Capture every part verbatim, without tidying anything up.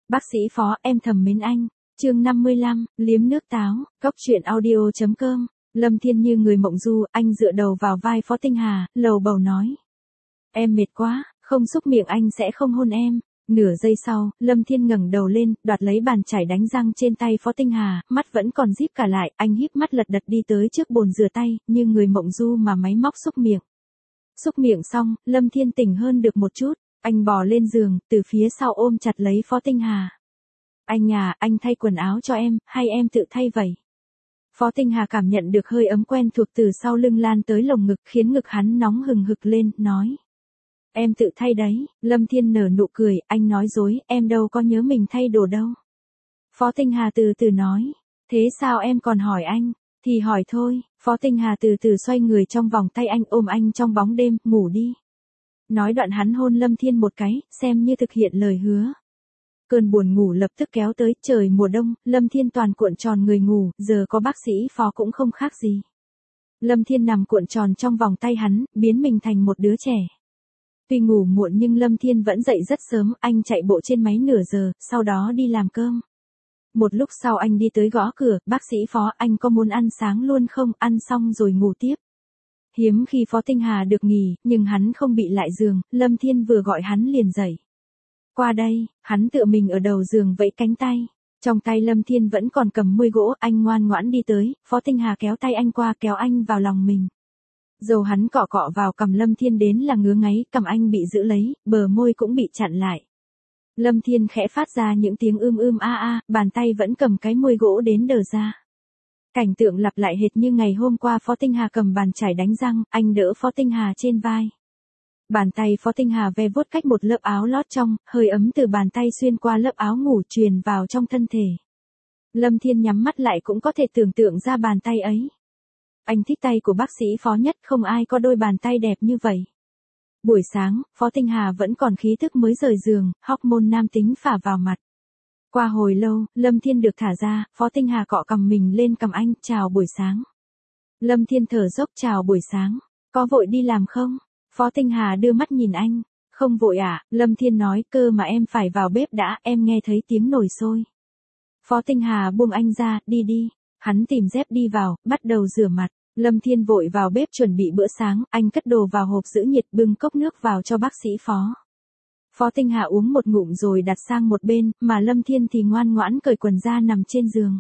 Bác sĩ Phó, em thầm mến anh. Chương năm mươi lăm, liếm nước táo, cốc truyện audio chấm com. Lâm Thiên như người mộng du, anh dựa đầu vào vai Phó Tinh Hà, lầu bầu nói. Em mệt quá, không xúc miệng anh sẽ không hôn em. Nửa giây sau, Lâm Thiên ngẩng đầu lên, đoạt lấy bàn chải đánh răng trên tay Phó Tinh Hà, mắt vẫn còn díp cả lại, anh híp mắt lật đật đi tới trước bồn rửa tay, như người mộng du mà máy móc xúc miệng. Xúc miệng xong, Lâm Thiên tỉnh hơn được một chút, anh bò lên giường, từ phía sau ôm chặt lấy Phó Tinh Hà. Anh à, anh thay quần áo cho em, hay em tự thay vậy? Phó Tinh Hà cảm nhận được hơi ấm quen thuộc từ sau lưng lan tới lồng ngực, khiến ngực hắn nóng hừng hực lên, nói. Em tự thay đấy. Lâm Thiên nở nụ cười, anh nói dối, em đâu có nhớ mình thay đồ đâu. Phó Tinh Hà từ từ nói, thế sao em còn hỏi anh? Thì hỏi thôi. Phó Tinh Hà từ từ xoay người trong vòng tay anh, ôm anh trong bóng đêm, ngủ đi. Nói đoạn hắn hôn Lâm Thiên một cái, xem như thực hiện lời hứa. Cơn buồn ngủ lập tức kéo tới, trời mùa đông, Lâm Thiên toàn cuộn tròn người ngủ, giờ có bác sĩ Phó cũng không khác gì. Lâm Thiên nằm cuộn tròn trong vòng tay hắn, biến mình thành một đứa trẻ. Tuy ngủ muộn nhưng Lâm Thiên vẫn dậy rất sớm, anh chạy bộ trên máy nửa giờ, sau đó đi làm cơm. Một lúc sau anh đi tới gõ cửa, bác sĩ Phó, anh có muốn ăn sáng luôn không, ăn xong rồi ngủ tiếp. Hiếm khi Phó Tinh Hà được nghỉ, nhưng hắn không bị lại giường, Lâm Thiên vừa gọi hắn liền dậy. Qua đây, hắn tựa mình ở đầu giường vẫy cánh tay. Trong tay Lâm Thiên vẫn còn cầm muôi gỗ, anh ngoan ngoãn đi tới, Phó Tinh Hà kéo tay anh qua, kéo anh vào lòng mình. Dầu hắn cọ cọ vào cằm Lâm Thiên đến là ngứa ngáy, cằm anh bị giữ lấy, bờ môi cũng bị chặn lại. Lâm Thiên khẽ phát ra những tiếng ưm ưm a a, bàn tay vẫn cầm cái muôi gỗ đến đờ ra. Cảnh tượng lặp lại hệt như ngày hôm qua, Phó Tinh Hà cầm bàn chải đánh răng, anh đỡ Phó Tinh Hà trên vai. Bàn tay Phó Tinh Hà ve vuốt cách một lớp áo lót trong, hơi ấm từ bàn tay xuyên qua lớp áo ngủ truyền vào trong thân thể. Lâm Thiên nhắm mắt lại cũng có thể tưởng tượng ra bàn tay ấy. Anh thích tay của bác sĩ Phó nhất, không ai có đôi bàn tay đẹp như vậy. Buổi sáng, Phó Tinh Hà vẫn còn khí thức mới rời giường, hormone nam tính phả vào mặt. Qua hồi lâu, Lâm Thiên được thả ra, Phó Tinh Hà cọ cằm mình lên cằm anh, chào buổi sáng. Lâm Thiên thở dốc chào buổi sáng, có vội đi làm không? Phó Tinh Hà đưa mắt nhìn anh, không vội à, Lâm Thiên nói, cơ mà em phải vào bếp đã, em nghe thấy tiếng nồi sôi. Phó Tinh Hà buông anh ra, đi đi, hắn tìm dép đi vào, bắt đầu rửa mặt. Lâm Thiên vội vào bếp chuẩn bị bữa sáng, anh cất đồ vào hộp giữ nhiệt, bưng cốc nước vào cho bác sĩ Phó. Phó Tinh Hà uống một ngụm rồi đặt sang một bên, mà Lâm Thiên thì ngoan ngoãn cởi quần ra nằm trên giường.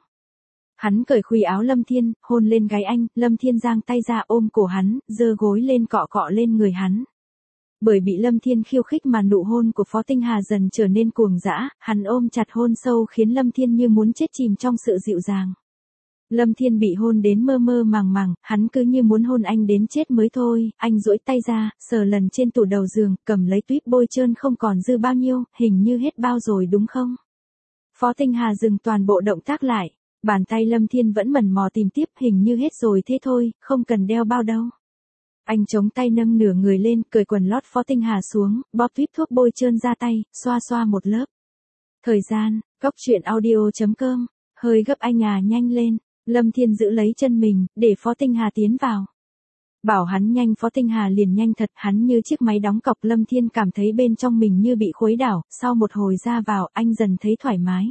Hắn cởi khuy áo Lâm Thiên, hôn lên gáy anh, Lâm Thiên giang tay ra ôm cổ hắn, giơ gối lên cọ cọ lên người hắn. Bởi bị Lâm Thiên khiêu khích mà nụ hôn của Phó Tinh Hà dần trở nên cuồng dã, hắn ôm chặt hôn sâu khiến Lâm Thiên như muốn chết chìm trong sự dịu dàng. Lâm Thiên bị hôn đến mơ mơ màng màng, hắn cứ như muốn hôn anh đến chết mới thôi, anh duỗi tay ra, sờ lần trên tủ đầu giường, cầm lấy tuýp bôi trơn không còn dư bao nhiêu, hình như hết bao rồi đúng không? Phó Tinh Hà dừng toàn bộ động tác lại, bàn tay Lâm Thiên vẫn mẩn mò tìm tiếp, hình như hết rồi thế thôi, không cần đeo bao đâu. Anh chống tay nâng nửa người lên, cởi quần lót Phó Tinh Hà xuống, bóp tuýp thuốc bôi trơn ra tay, xoa xoa một lớp. Thời gian, cốc truyện audio chấm com, hơi gấp anh à nhanh lên. Lâm Thiên giữ lấy chân mình, để Phó Tinh Hà tiến vào. Bảo hắn nhanh, Phó Tinh Hà liền nhanh thật, hắn như chiếc máy đóng cọc. Lâm Thiên cảm thấy bên trong mình như bị khuấy đảo, sau một hồi ra vào, anh dần thấy thoải mái.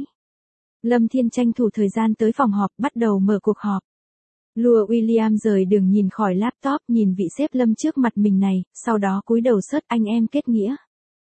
Lâm Thiên tranh thủ thời gian tới phòng họp, bắt đầu mở cuộc họp. Lua William rời đường nhìn khỏi laptop, nhìn vị sếp Lâm trước mặt mình này, sau đó cúi đầu sớt, anh em kết nghĩa.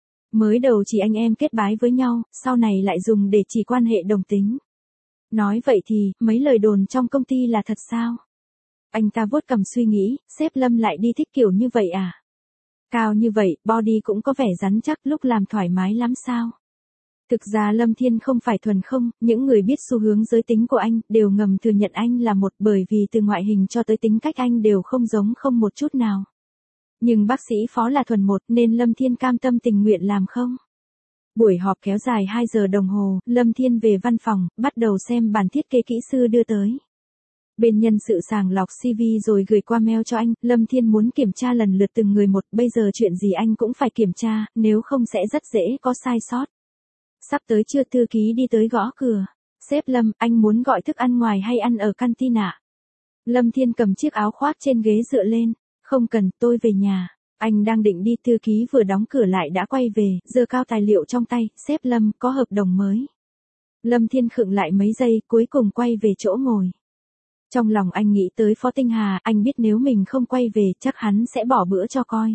Mới đầu chỉ anh em kết bái với nhau, sau này lại dùng để chỉ quan hệ đồng tính. Nói vậy thì, mấy lời đồn trong công ty là thật sao? Anh ta vuốt cằm suy nghĩ, sếp Lâm lại đi thích kiểu như vậy à? Cao như vậy, body cũng có vẻ rắn chắc, lúc làm thoải mái lắm sao? Thực ra Lâm Thiên không phải thuần không, những người biết xu hướng giới tính của anh, đều ngầm thừa nhận anh là một, bởi vì từ ngoại hình cho tới tính cách anh đều không giống không một chút nào. Nhưng bác sĩ Phó là thuần một, nên Lâm Thiên cam tâm tình nguyện làm không? Buổi họp kéo dài hai giờ đồng hồ, Lâm Thiên về văn phòng, bắt đầu xem bản thiết kế kỹ sư đưa tới. Bên nhân sự sàng lọc xê vê rồi gửi qua mail cho anh, Lâm Thiên muốn kiểm tra lần lượt từng người một, bây giờ chuyện gì anh cũng phải kiểm tra, nếu không sẽ rất dễ có sai sót. Sắp tới trưa, thư ký đi tới gõ cửa. Sếp Lâm, anh muốn gọi thức ăn ngoài hay ăn ở canteen ạ? Lâm Thiên cầm chiếc áo khoác trên ghế dựa lên. Không cần, tôi về nhà. Anh đang định đi, thư ký vừa đóng cửa lại đã quay về, giơ cao tài liệu trong tay, sếp Lâm, có hợp đồng mới. Lâm Thiên khựng lại mấy giây, cuối cùng quay về chỗ ngồi. Trong lòng anh nghĩ tới Phó Tinh Hà, anh biết nếu mình không quay về, chắc hắn sẽ bỏ bữa cho coi.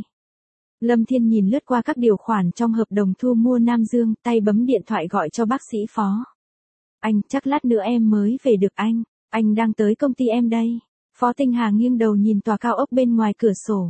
Lâm Thiên nhìn lướt qua các điều khoản trong hợp đồng thu mua Nam Dương, tay bấm điện thoại gọi cho bác sĩ Phó. Anh, chắc lát nữa em mới về được anh, anh đang tới công ty em đây. Phó Tinh Hà nghiêng đầu nhìn tòa cao ốc bên ngoài cửa sổ.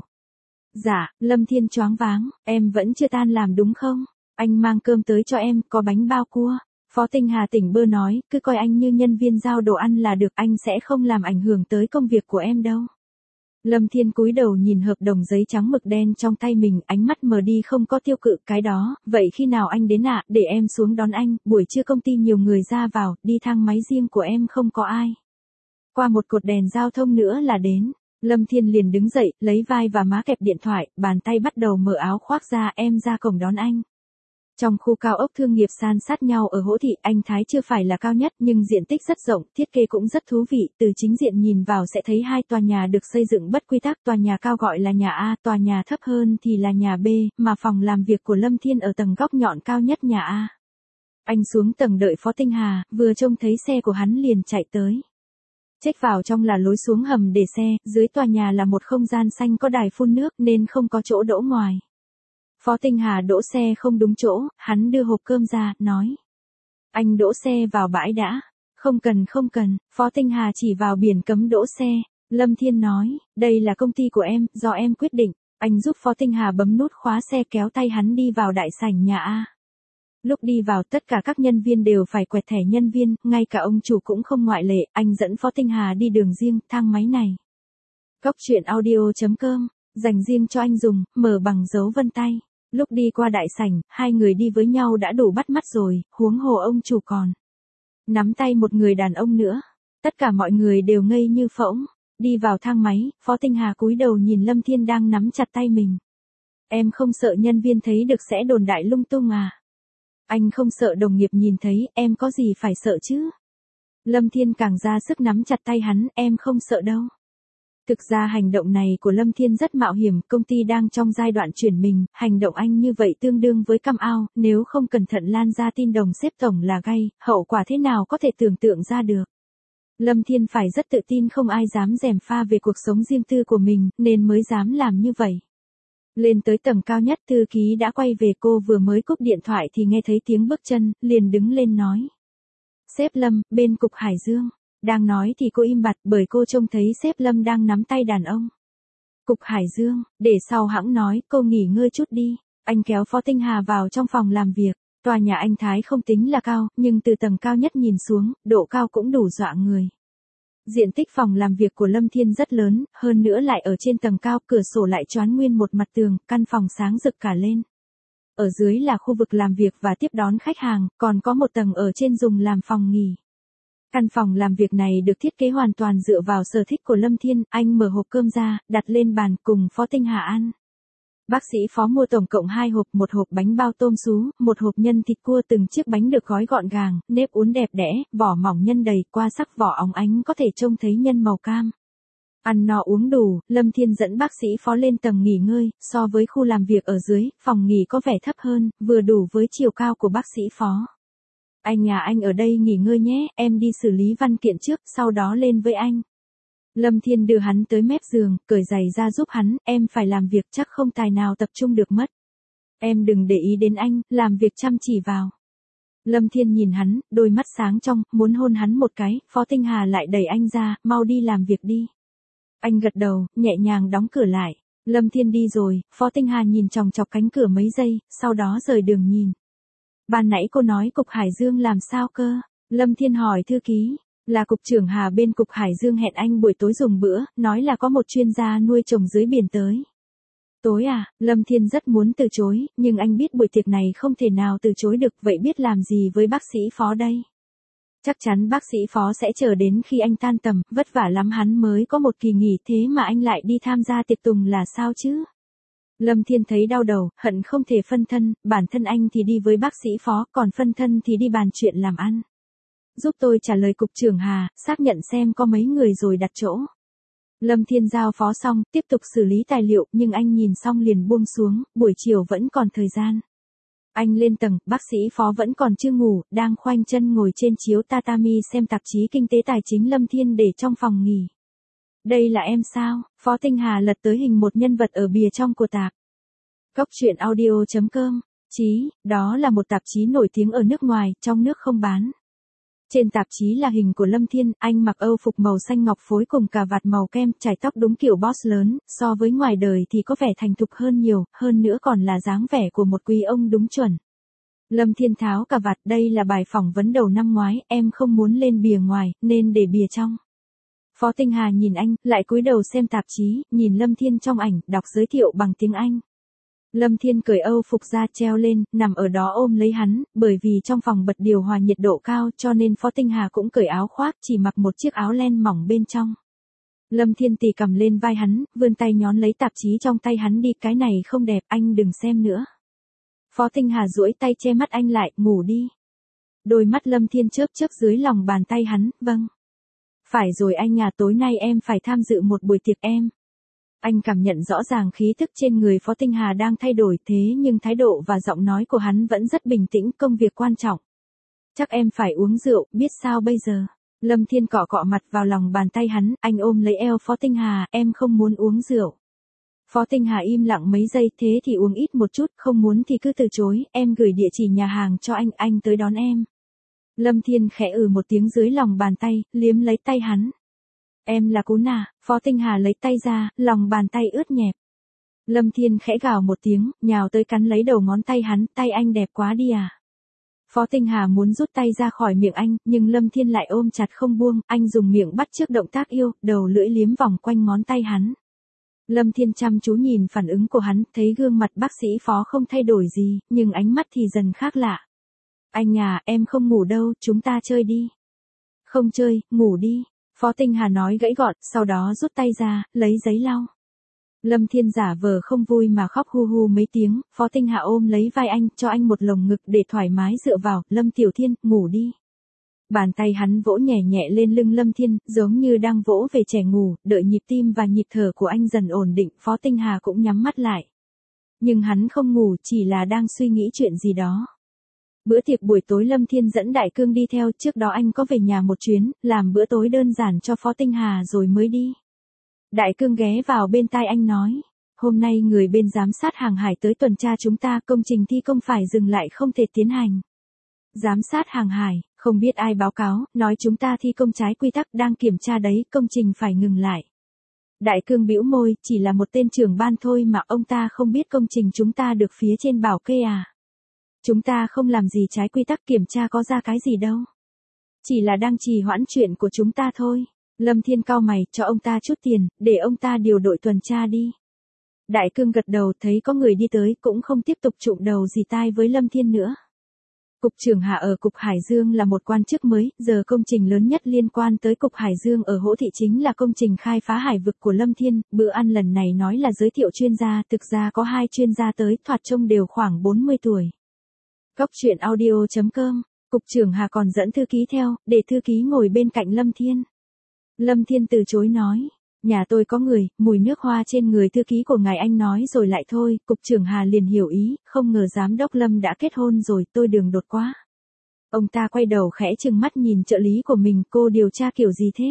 Dạ, Lâm Thiên choáng váng, em vẫn chưa tan làm đúng không? Anh mang cơm tới cho em, có bánh bao cua. Phó Tinh Hà tỉnh bơ nói, cứ coi anh như nhân viên giao đồ ăn là được, anh sẽ không làm ảnh hưởng tới công việc của em đâu. Lâm Thiên cúi đầu nhìn hợp đồng giấy trắng mực đen trong tay mình, ánh mắt mờ đi không có tiêu cự, cái đó, vậy khi nào anh đến ạ, à? Để em xuống đón anh, buổi trưa công ty nhiều người ra vào, đi thang máy riêng của em không có ai. Qua một cột đèn giao thông nữa là đến. Lâm Thiên liền đứng dậy, lấy vai và má kẹp điện thoại, bàn tay bắt đầu mở áo khoác ra, em ra cổng đón anh. Trong khu cao ốc thương nghiệp san sát nhau ở Hỗ Thị, Anh Thái chưa phải là cao nhất nhưng diện tích rất rộng, thiết kế cũng rất thú vị, từ chính diện nhìn vào sẽ thấy hai tòa nhà được xây dựng bất quy tắc, tòa nhà cao gọi là nhà A, tòa nhà thấp hơn thì là nhà B, mà phòng làm việc của Lâm Thiên ở tầng góc nhọn cao nhất nhà A. Anh xuống tầng đợi Phó Tinh Hà, vừa trông thấy xe của hắn liền chạy tới. Check vào trong là lối xuống hầm để xe, dưới tòa nhà là một không gian xanh có đài phun nước nên không có chỗ đỗ ngoài. Phó Tinh Hà đỗ xe không đúng chỗ, hắn đưa hộp cơm ra, nói. Anh đỗ xe vào bãi đã. Không cần không cần, Phó Tinh Hà chỉ vào biển cấm đỗ xe. Lâm Thiên nói, đây là công ty của em, do em quyết định. Anh giúp Phó Tinh Hà bấm nút khóa xe kéo tay hắn đi vào đại sảnh nhà A. Lúc đi vào tất cả các nhân viên đều phải quẹt thẻ nhân viên, ngay cả ông chủ cũng không ngoại lệ, anh dẫn Phó Tinh Hà đi đường riêng, thang máy này. Góc truyện audio chấm com, dành riêng cho anh dùng, mở bằng dấu vân tay. Lúc đi qua đại sảnh, hai người đi với nhau đã đủ bắt mắt rồi, huống hồ ông chủ còn nắm tay một người đàn ông nữa. Tất cả mọi người đều ngây như phỗng. Đi vào thang máy, Phó Tinh Hà cúi đầu nhìn Lâm Thiên đang nắm chặt tay mình. Em không sợ nhân viên thấy được sẽ đồn đại lung tung à? Anh không sợ đồng nghiệp nhìn thấy, em có gì phải sợ chứ? Lâm Thiên càng ra sức nắm chặt tay hắn, em không sợ đâu. Thực ra hành động này của Lâm Thiên rất mạo hiểm, công ty đang trong giai đoạn chuyển mình, hành động anh như vậy tương đương với cam ao, nếu không cẩn thận lan ra tin đồng xếp tổng là gay, hậu quả thế nào có thể tưởng tượng ra được. Lâm Thiên phải rất tự tin không ai dám gièm pha về cuộc sống riêng tư của mình, nên mới dám làm như vậy. Lên tới tầng cao nhất, thư ký đã quay về, cô vừa mới cúp điện thoại thì nghe thấy tiếng bước chân, liền đứng lên nói. Sếp Lâm, bên cục Hải Dương. Đang nói thì cô im bặt bởi cô trông thấy sếp Lâm đang nắm tay đàn ông. Cục Hải Dương, để sau hãng nói, cô nghỉ ngơi chút đi. Anh kéo Phó Tinh Hà vào trong phòng làm việc. Tòa nhà anh Thái không tính là cao, nhưng từ tầng cao nhất nhìn xuống, độ cao cũng đủ dọa người. Diện tích phòng làm việc của Lâm Thiên rất lớn, hơn nữa lại ở trên tầng cao, cửa sổ lại choán nguyên một mặt tường, căn phòng sáng rực cả lên. Ở dưới là khu vực làm việc và tiếp đón khách hàng, còn có một tầng ở trên dùng làm phòng nghỉ. Căn phòng làm việc này được thiết kế hoàn toàn dựa vào sở thích của Lâm Thiên, anh mở hộp cơm ra, đặt lên bàn cùng Phó Tinh Hà ăn. Bác sĩ Phó mua tổng cộng hai hộp, một hộp bánh bao tôm sú, một hộp nhân thịt cua, từng chiếc bánh được gói gọn gàng, nếp uốn đẹp đẽ, vỏ mỏng nhân đầy, qua sắc vỏ óng ánh có thể trông thấy nhân màu cam. Ăn no uống đủ, Lâm Thiên dẫn bác sĩ Phó lên tầng nghỉ ngơi, so với khu làm việc ở dưới, phòng nghỉ có vẻ thấp hơn, vừa đủ với chiều cao của bác sĩ Phó. Anh nhà anh ở đây nghỉ ngơi nhé, em đi xử lý văn kiện trước, sau đó lên với anh. Lâm Thiên đưa hắn tới mép giường, cởi giày ra giúp hắn, em phải làm việc chắc không tài nào tập trung được mất. Em đừng để ý đến anh, làm việc chăm chỉ vào. Lâm Thiên nhìn hắn, đôi mắt sáng trong, muốn hôn hắn một cái, Phó Tinh Hà lại đẩy anh ra, mau đi làm việc đi. Anh gật đầu, nhẹ nhàng đóng cửa lại. Lâm Thiên đi rồi, Phó Tinh Hà nhìn chòng chọc cánh cửa mấy giây, sau đó rời đường nhìn. Ban nãy cô nói cục Hải Dương làm sao cơ? Lâm Thiên hỏi thư ký. Là cục trưởng Hà bên cục Hải Dương hẹn anh buổi tối dùng bữa, nói là có một chuyên gia nuôi trồng dưới biển tới. Tối à, Lâm Thiên rất muốn từ chối, nhưng anh biết buổi tiệc này không thể nào từ chối được, vậy biết làm gì với bác sĩ Phó đây? Chắc chắn bác sĩ Phó sẽ chờ đến khi anh tan tầm, vất vả lắm hắn mới có một kỳ nghỉ, thế mà anh lại đi tham gia tiệc tùng là sao chứ? Lâm Thiên thấy đau đầu, hận không thể phân thân, bản thân anh thì đi với bác sĩ Phó, còn phân thân thì đi bàn chuyện làm ăn. Giúp tôi trả lời cục trưởng Hà, xác nhận xem có mấy người rồi đặt chỗ. Lâm Thiên giao phó xong, tiếp tục xử lý tài liệu, nhưng anh nhìn xong liền buông xuống, buổi chiều vẫn còn thời gian. Anh lên tầng, bác sĩ Phó vẫn còn chưa ngủ, đang khoanh chân ngồi trên chiếu tatami xem tạp chí kinh tế tài chính Lâm Thiên để trong phòng nghỉ. Đây là em sao? Phó Tinh Hà lật tới hình một nhân vật ở bìa trong của tạp. Cốc truyện audio chấm com. Chí, đó là một tạp chí nổi tiếng ở nước ngoài, trong nước không bán. Trên tạp chí là hình của Lâm Thiên, anh mặc âu phục màu xanh ngọc phối cùng cà vạt màu kem, chải tóc đúng kiểu boss lớn, so với ngoài đời thì có vẻ thành thục hơn nhiều, hơn nữa còn là dáng vẻ của một quý ông đúng chuẩn. Lâm Thiên tháo cà vạt, đây là bài phỏng vấn đầu năm ngoái, em không muốn lên bìa ngoài, nên để bìa trong. Phó Tinh Hà nhìn anh, lại cúi đầu xem tạp chí, nhìn Lâm Thiên trong ảnh, đọc giới thiệu bằng tiếng Anh. Lâm Thiên cởi âu phục ra treo lên, nằm ở đó ôm lấy hắn, bởi vì trong phòng bật điều hòa nhiệt độ cao cho nên Phó Tinh Hà cũng cởi áo khoác, chỉ mặc một chiếc áo len mỏng bên trong. Lâm Thiên tì cầm lên vai hắn, vươn tay nhón lấy tạp chí trong tay hắn đi, cái này không đẹp, anh đừng xem nữa. Phó Tinh Hà duỗi tay che mắt anh lại, ngủ đi. Đôi mắt Lâm Thiên chớp chớp dưới lòng bàn tay hắn, vâng. Phải rồi anh à, tối nay em phải tham dự một buổi tiệc em. Anh cảm nhận rõ ràng khí thức trên người Phó Tinh Hà đang thay đổi, thế nhưng thái độ và giọng nói của hắn vẫn rất bình tĩnh, công việc quan trọng. Chắc em phải uống rượu, biết sao bây giờ. Lâm Thiên cọ cọ mặt vào lòng bàn tay hắn, anh ôm lấy eo Phó Tinh Hà, em không muốn uống rượu. Phó Tinh Hà im lặng mấy giây, thế thì uống ít một chút, không muốn thì cứ từ chối, em gửi địa chỉ nhà hàng cho anh, anh tới đón em. Lâm Thiên khẽ ừ một tiếng dưới lòng bàn tay, liếm lấy tay hắn. Em là Cú Nà, Phó Tinh Hà lấy tay ra, lòng bàn tay ướt nhẹp. Lâm Thiên khẽ gào một tiếng, nhào tới cắn lấy đầu ngón tay hắn, tay anh đẹp quá đi à. Phó Tinh Hà muốn rút tay ra khỏi miệng anh, nhưng Lâm Thiên lại ôm chặt không buông, anh dùng miệng bắt chước động tác yêu, đầu lưỡi liếm vòng quanh ngón tay hắn. Lâm Thiên chăm chú nhìn phản ứng của hắn, thấy gương mặt bác sĩ Phó không thay đổi gì, nhưng ánh mắt thì dần khác lạ. Anh à, em không ngủ đâu, chúng ta chơi đi. Không chơi, ngủ đi. Phó Tinh Hà nói gãy gọn, sau đó rút tay ra, lấy giấy lau. Lâm Thiên giả vờ không vui mà khóc hu hu mấy tiếng, Phó Tinh Hà ôm lấy vai anh, cho anh một lồng ngực để thoải mái dựa vào, Lâm Tiểu Thiên, ngủ đi. Bàn tay hắn vỗ nhẹ nhẹ lên lưng Lâm Thiên, giống như đang vỗ về trẻ ngủ, đợi nhịp tim và nhịp thở của anh dần ổn định, Phó Tinh Hà cũng nhắm mắt lại. Nhưng hắn không ngủ, chỉ là đang suy nghĩ chuyện gì đó. Bữa tiệc buổi tối Lâm Thiên dẫn Đại Cương đi theo, trước đó anh có về nhà một chuyến, làm bữa tối đơn giản cho Phó Tinh Hà rồi mới đi. Đại Cương ghé vào bên tai anh nói, hôm nay người bên giám sát hàng hải tới tuần tra chúng ta, công trình thi công phải dừng lại không thể tiến hành. Giám sát hàng hải, không biết ai báo cáo, nói chúng ta thi công trái quy tắc, đang kiểm tra đấy, công trình phải ngừng lại. Đại Cương bĩu môi, chỉ là một tên trưởng ban thôi mà ông ta không biết công trình chúng ta được phía trên bảo kê à. Chúng ta không làm gì trái quy tắc, kiểm tra có ra cái gì đâu. Chỉ là đang trì hoãn chuyện của chúng ta thôi. Lâm Thiên cau mày, cho ông ta chút tiền, để ông ta điều đội tuần tra đi. Đại Cương gật đầu, thấy có người đi tới, cũng không tiếp tục trụm đầu dì tai với Lâm Thiên nữa. Cục trưởng Hà ở Cục Hải Dương là một quan chức mới, giờ công trình lớn nhất liên quan tới Cục Hải Dương ở Hỗ Thị chính là công trình khai phá hải vực của Lâm Thiên, bữa ăn lần này nói là giới thiệu chuyên gia, thực ra có hai chuyên gia tới, thoạt trông đều khoảng bốn mươi tuổi. Cốc truyện audio chấm com, Cục trưởng Hà còn dẫn thư ký theo, để thư ký ngồi bên cạnh Lâm Thiên. Lâm Thiên từ chối nói, nhà tôi có người, mùi nước hoa trên người thư ký của ngài anh nói rồi lại thôi, Cục trưởng Hà liền hiểu ý, không ngờ giám đốc Lâm đã kết hôn rồi, tôi đường đột quá. Ông ta quay đầu khẽ trừng mắt nhìn trợ lý của mình, cô điều tra kiểu gì thế?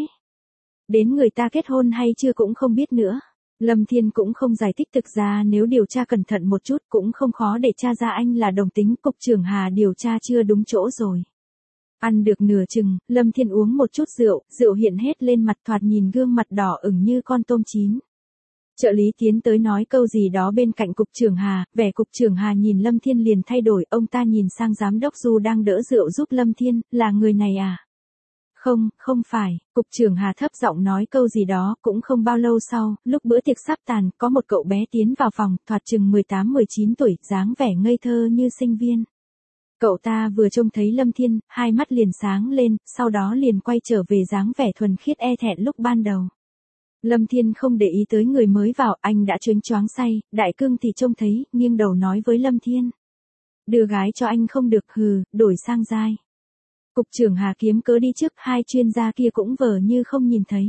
Đến người ta kết hôn hay chưa cũng không biết nữa. Lâm Thiên cũng không giải thích, thực ra nếu điều tra cẩn thận một chút cũng không khó để tra ra anh là đồng tính, Cục trưởng Hà điều tra chưa đúng chỗ rồi. Ăn được nửa chừng, Lâm Thiên uống một chút rượu, rượu hiện hết lên mặt, thoạt nhìn gương mặt đỏ ửng như con tôm chín. Trợ lý tiến tới nói câu gì đó bên cạnh Cục trưởng Hà, vẻ Cục trưởng Hà nhìn Lâm Thiên liền thay đổi, ông ta nhìn sang giám đốc Du đang đỡ rượu giúp Lâm Thiên, là người này à? Không, không phải, Cục trưởng Hà thấp giọng nói câu gì đó, cũng không bao lâu sau, lúc bữa tiệc sắp tàn, có một cậu bé tiến vào phòng, thoạt chừng mười tám mười chín tuổi, dáng vẻ ngây thơ như sinh viên. Cậu ta vừa trông thấy Lâm Thiên, hai mắt liền sáng lên, sau đó liền quay trở về dáng vẻ thuần khiết e thẹn lúc ban đầu. Lâm Thiên không để ý tới người mới vào, anh đã choáng choáng say, Đại Cương thì trông thấy, nghiêng đầu nói với Lâm Thiên. Đưa gái cho anh không được, hừ, đổi sang giai. Cục trưởng Hà kiếm cớ đi trước, hai chuyên gia kia cũng vờ như không nhìn thấy.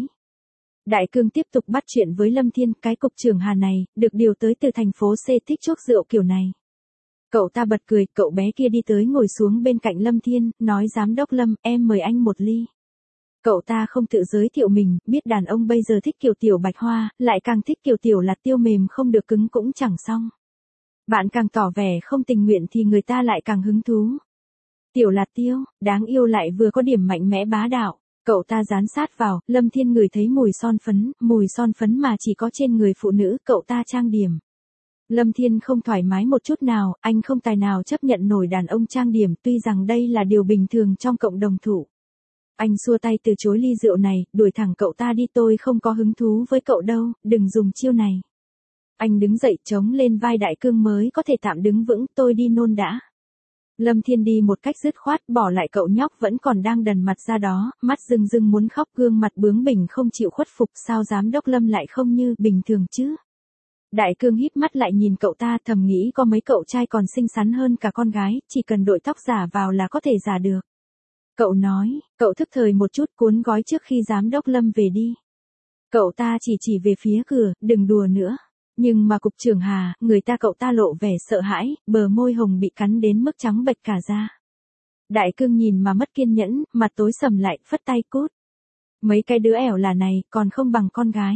Đại Cương tiếp tục bắt chuyện với Lâm Thiên, cái Cục trưởng Hà này, được điều tới từ thành phố C thích chuốc rượu kiểu này. Cậu ta bật cười, cậu bé kia đi tới ngồi xuống bên cạnh Lâm Thiên, nói giám đốc Lâm, em mời anh một ly. Cậu ta không tự giới thiệu mình, biết đàn ông bây giờ thích kiểu tiểu bạch hoa, lại càng thích kiểu tiểu lạt tiêu mềm không được cứng cũng chẳng xong. Bạn càng tỏ vẻ không tình nguyện thì người ta lại càng hứng thú. Tiểu lạt tiêu, đáng yêu lại vừa có điểm mạnh mẽ bá đạo. Cậu ta dán sát vào, Lâm Thiên ngửi thấy mùi son phấn, mùi son phấn mà chỉ có trên người phụ nữ, cậu ta trang điểm. Lâm Thiên không thoải mái một chút nào, anh không tài nào chấp nhận nổi đàn ông trang điểm, tuy rằng đây là điều bình thường trong cộng đồng thủ. Anh xua tay từ chối ly rượu này, đuổi thẳng cậu ta đi, tôi không có hứng thú với cậu đâu, đừng dùng chiêu này. Anh đứng dậy chống lên vai Đại Cương mới có thể tạm đứng vững, tôi đi nôn đã. Lâm Thiên đi một cách dứt khoát, bỏ lại cậu nhóc vẫn còn đang đần mặt ra đó, mắt rưng rưng muốn khóc, gương mặt bướng bỉnh không chịu khuất phục, sao giám đốc Lâm lại không như bình thường chứ. Đại Cương híp mắt lại nhìn cậu ta, thầm nghĩ có mấy cậu trai còn xinh xắn hơn cả con gái, chỉ cần đội tóc giả vào là có thể giả được. Cậu nói, cậu thức thời một chút, cuốn gói trước khi giám đốc Lâm về đi. Cậu ta chỉ chỉ về phía cửa, đừng đùa nữa. Nhưng mà cục trưởng Hà, người ta cậu ta lộ vẻ sợ hãi, bờ môi hồng bị cắn đến mức trắng bệch cả da. Đại Cương nhìn mà mất kiên nhẫn, mặt tối sầm lại, phất tay cút. Mấy cái đứa ẻo là này, còn không bằng con gái.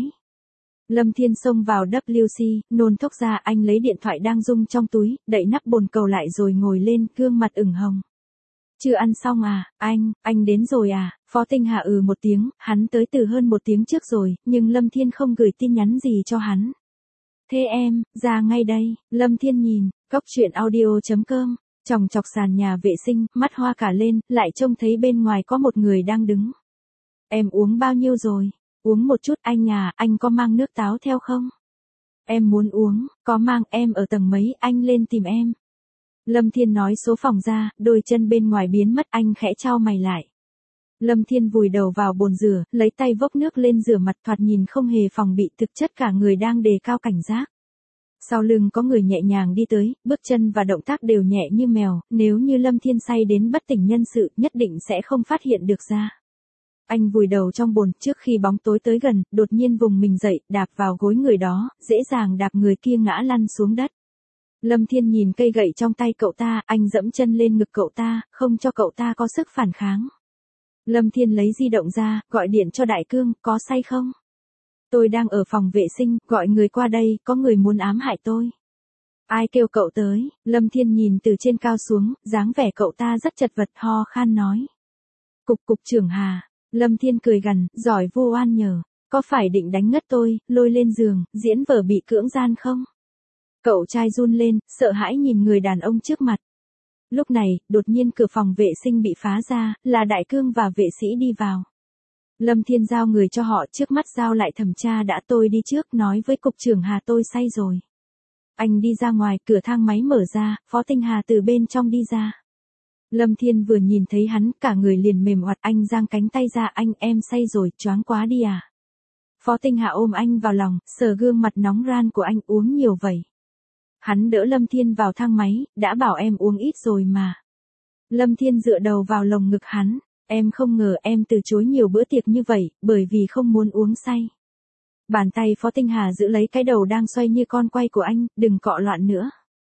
Lâm Thiên xông vào W C, nôn thốc ra, anh lấy điện thoại đang rung trong túi, đậy nắp bồn cầu lại rồi ngồi lên, gương mặt ửng hồng. Chưa ăn xong à, anh, anh đến rồi à, Phó Tinh Hà ừ một tiếng, hắn tới từ hơn một tiếng trước rồi, nhưng Lâm Thiên không gửi tin nhắn gì cho hắn. Thế em, ra ngay đây, Lâm Thiên nhìn, cóc truyện audio chấm com, chòng chọc sàn nhà vệ sinh, mắt hoa cả lên, lại trông thấy bên ngoài có một người đang đứng. Em uống bao nhiêu rồi? Uống một chút anh à, anh có mang nước táo theo không? Em muốn uống, có mang, em ở tầng mấy, anh lên tìm em. Lâm Thiên nói số phòng ra, đôi chân bên ngoài biến mất, anh khẽ chau mày lại. Lâm Thiên vùi đầu vào bồn rửa, lấy tay vốc nước lên rửa mặt, thoạt nhìn không hề phòng bị, thực chất cả người đang đề cao cảnh giác. Sau lưng có người nhẹ nhàng đi tới, bước chân và động tác đều nhẹ như mèo, nếu như Lâm Thiên say đến bất tỉnh nhân sự, nhất định sẽ không phát hiện được ra. Anh vùi đầu trong bồn, trước khi bóng tối tới gần, đột nhiên vùng mình dậy, đạp vào gối người đó, dễ dàng đạp người kia ngã lăn xuống đất. Lâm Thiên nhìn cây gậy trong tay cậu ta, anh dẫm chân lên ngực cậu ta, không cho cậu ta có sức phản kháng. Lâm Thiên lấy di động ra, gọi điện cho Đại Cương, có say không? Tôi đang ở phòng vệ sinh, gọi người qua đây, có người muốn ám hại tôi. Ai kêu cậu tới? Lâm Thiên nhìn từ trên cao xuống, dáng vẻ cậu ta rất chật vật, ho khan nói. Cục cục trưởng Hà. Lâm Thiên cười gằn, giỏi vu oan nhờ, có phải định đánh ngất tôi, lôi lên giường, diễn vở bị cưỡng gian không? Cậu trai run lên, sợ hãi nhìn người đàn ông trước mặt. Lúc này, đột nhiên cửa phòng vệ sinh bị phá ra, là Đại Cương và vệ sĩ đi vào. Lâm Thiên giao người cho họ, trước mắt giao lại thẩm tra đã, tôi đi trước, nói với cục trưởng Hà tôi say rồi. Anh đi ra ngoài, cửa thang máy mở ra, Phó Tinh Hà từ bên trong đi ra. Lâm Thiên vừa nhìn thấy hắn, cả người liền mềm oặt, anh giang cánh tay ra, anh em say rồi, choáng quá đi à. Phó Tinh Hà ôm anh vào lòng, sờ gương mặt nóng ran của anh, uống nhiều vậy. Hắn đỡ Lâm Thiên vào thang máy, đã bảo em uống ít rồi mà. Lâm Thiên dựa đầu vào lồng ngực hắn, em không ngờ em từ chối nhiều bữa tiệc như vậy, bởi vì không muốn uống say. Bàn tay Phó Tinh Hà giữ lấy cái đầu đang xoay như con quay của anh, đừng cọ loạn nữa.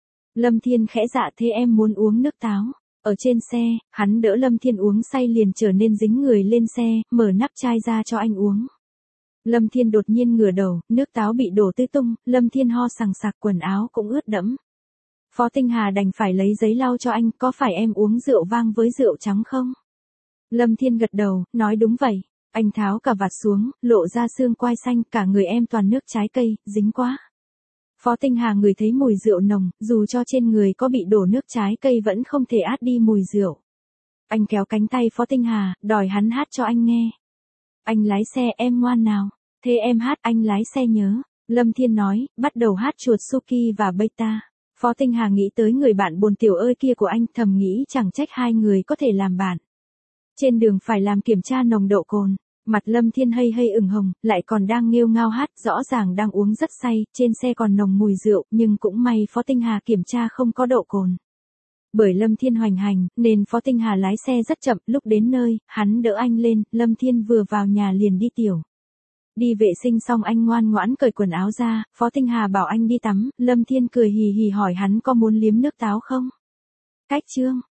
Lâm Thiên khẽ dạ, thế em muốn uống nước táo. Ở trên xe, hắn đỡ Lâm Thiên uống say liền trở nên dính người lên xe, mở nắp chai ra cho anh uống. Lâm Thiên đột nhiên ngửa đầu, nước táo bị đổ tứ tung, Lâm Thiên ho sằng sặc, quần áo cũng ướt đẫm. Phó Tinh Hà đành phải lấy giấy lau cho anh, có phải em uống rượu vang với rượu trắng không? Lâm Thiên gật đầu, nói đúng vậy. Anh tháo cà vạt xuống, lộ ra xương quai xanh, cả người em toàn nước trái cây, dính quá. Phó Tinh Hà ngửi thấy mùi rượu nồng, dù cho trên người có bị đổ nước trái cây vẫn không thể át đi mùi rượu. Anh kéo cánh tay Phó Tinh Hà, đòi hắn hát cho anh nghe. Anh lái xe, em ngoan nào. Thế em hát, anh lái xe nhớ. Lâm Thiên nói, bắt đầu hát chuột Suki và Beta. Phó Tinh Hà nghĩ tới người bạn buồn tiểu ơi kia của anh, thầm nghĩ chẳng trách hai người có thể làm bạn. Trên đường phải làm kiểm tra nồng độ cồn. Mặt Lâm Thiên hây hây ửng hồng, lại còn đang nghêu ngao hát, rõ ràng đang uống rất say, trên xe còn nồng mùi rượu, nhưng cũng may Phó Tinh Hà kiểm tra không có độ cồn. Bởi Lâm Thiên hoành hành, nên Phó Tinh Hà lái xe rất chậm, lúc đến nơi, hắn đỡ anh lên, Lâm Thiên vừa vào nhà liền đi tiểu. Đi vệ sinh xong anh ngoan ngoãn cởi quần áo ra, Phó Tinh Hà bảo anh đi tắm, Lâm Thiên cười hì hì hỏi hắn có muốn liếm nước táo không? Cách chương